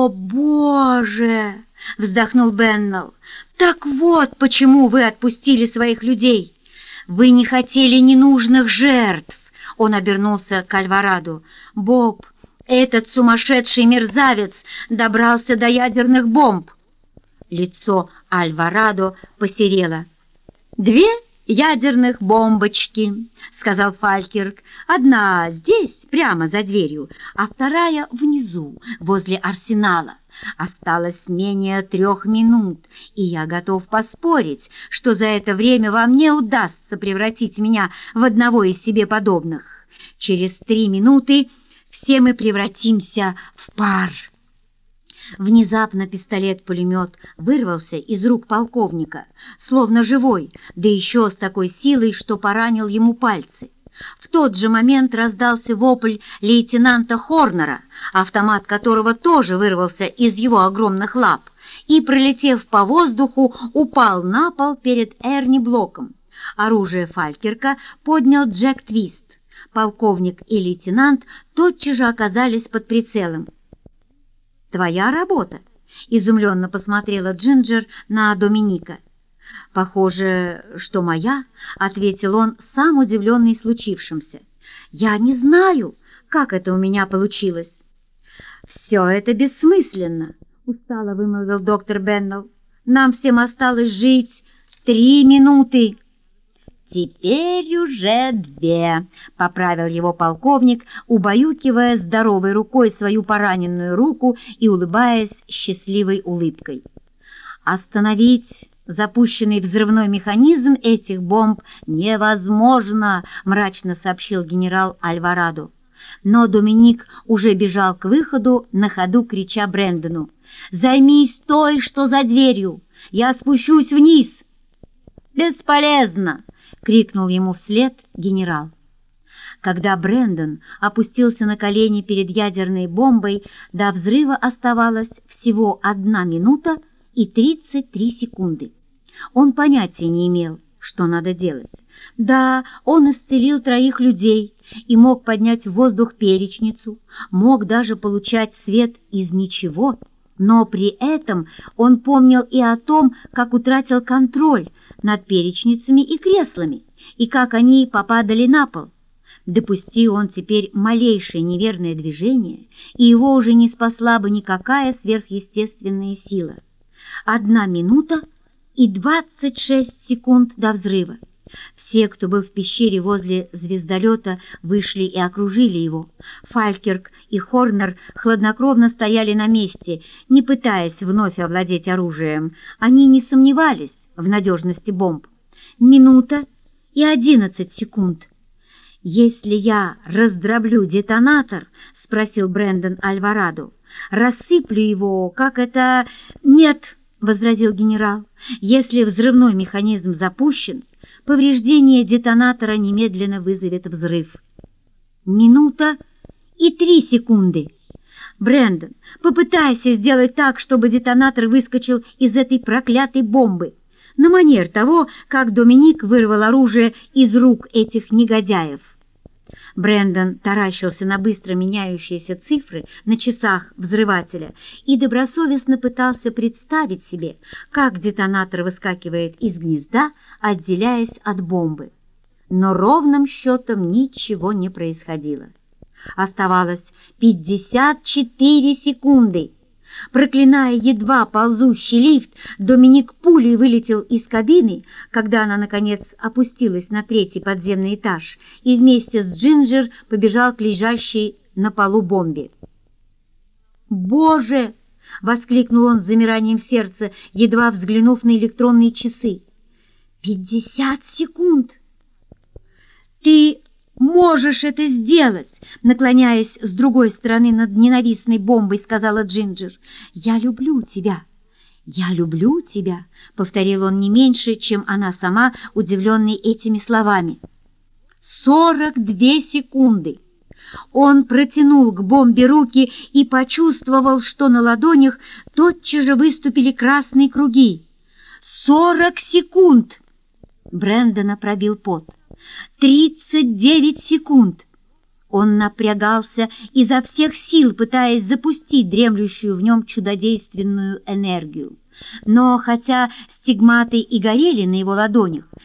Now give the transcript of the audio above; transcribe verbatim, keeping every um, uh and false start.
«О, Боже!» — вздохнул Беннелл. «Так вот почему вы отпустили своих людей. Вы не хотели ненужных жертв!» Он обернулся к Альварадо. «Боб, этот сумасшедший мерзавец добрался до ядерных бомб!» Лицо Альварадо посерело. «Две ядерных бомбочки», — сказал Фалькирк. «Одна здесь, прямо за дверью, а вторая внизу, возле арсенала. Осталось менее трех минут, и я готов поспорить, что за это время вам не удастся превратить меня в одного из себе подобных. Через три минуты все мы превратимся в пар». Внезапно пистолет-пулемет вырвался из рук полковника, словно живой, да еще с такой силой, что поранил ему пальцы. В тот же момент раздался вопль лейтенанта Хорнера, автомат которого тоже вырвался из его огромных лап и, пролетев по воздуху, упал на пол перед Эрни Блоком. Оружие Фалькирка поднял Джек Твист. Полковник и лейтенант тотчас же оказались под прицелом. «Твоя работа?» — изумленно посмотрела Джинджер на Доминика. «Похоже, что моя», — ответил он, сам удивленный случившимся. «Я не знаю, как это у меня получилось». «Все это бессмысленно», — устало вымолвил доктор Беннелл. «Нам всем осталось жить три минуты». «Теперь уже две», — поправил его полковник, убаюкивая здоровой рукой свою пораненную руку и улыбаясь счастливой улыбкой. «Остановить запущенный взрывной механизм этих бомб невозможно», — мрачно сообщил генерал Альварадо. Но Доминик уже бежал к выходу, на ходу крича Брэндону: «Займись той, что за дверью! Я спущусь вниз!» «Бесполезно!» — крикнул ему вслед генерал. Когда Брэндон опустился на колени перед ядерной бомбой, до взрыва оставалось всего одна минута и тридцать три секунды. Он понятия не имел, что надо делать. Да, он исцелил троих людей и мог поднять в воздух перечницу, мог даже получать свет из ничего, но при этом он помнил и о том, как утратил контроль над перечницами и креслами, и как они попадали на пол. Допусти он теперь малейшее неверное движение, и его уже не спасла бы никакая сверхъестественная сила. Одна минута и двадцать шесть секунд до взрыва. Все, кто был в пещере возле звездолета, вышли и окружили его. Фалькирк и Хорнер хладнокровно стояли на месте, не пытаясь вновь овладеть оружием. Они не сомневались в надежности бомб. Минута и одиннадцать секунд. «Если я раздроблю детонатор, — спросил Брэндон Альварадо, — рассыплю его, как это...» «Нет, — возразил генерал, — если взрывной механизм запущен, повреждение детонатора немедленно вызовет взрыв». Минута и три секунды. «Брэндон, попытайся сделать так, чтобы детонатор выскочил из этой проклятой бомбы, на манер того, как Доминик вырвал оружие из рук этих негодяев». Брэндон таращился на быстро меняющиеся цифры на часах взрывателя и добросовестно пытался представить себе, как детонатор выскакивает из гнезда, отделяясь от бомбы. Но ровным счетом ничего не происходило. Оставалось пятьдесят четыре секунды. Проклиная едва ползущий лифт, Доминик пулей вылетел из кабины, когда она, наконец, опустилась на третий подземный этаж, и вместе с Джинджер побежал к лежащей на полу бомбе. «Боже!» — воскликнул он с замиранием сердца, едва взглянув на электронные часы. «Пятьдесят секунд!» «Ты можешь это сделать!» — наклоняясь с другой стороны над ненавистной бомбой, сказала Джинджер. «Я люблю тебя! Я люблю тебя!» — повторил он не меньше, чем она сама, удивленный этими словами. Сорок две секунды! Он протянул к бомбе руки и почувствовал, что на ладонях тотчас же выступили красные круги. Сорок секунд! Брэндона пробил пот. Тридцать девять секунд! Он напрягался изо всех сил, пытаясь запустить дремлющую в нем чудодейственную энергию. Но хотя стигматы и горели на его ладонях,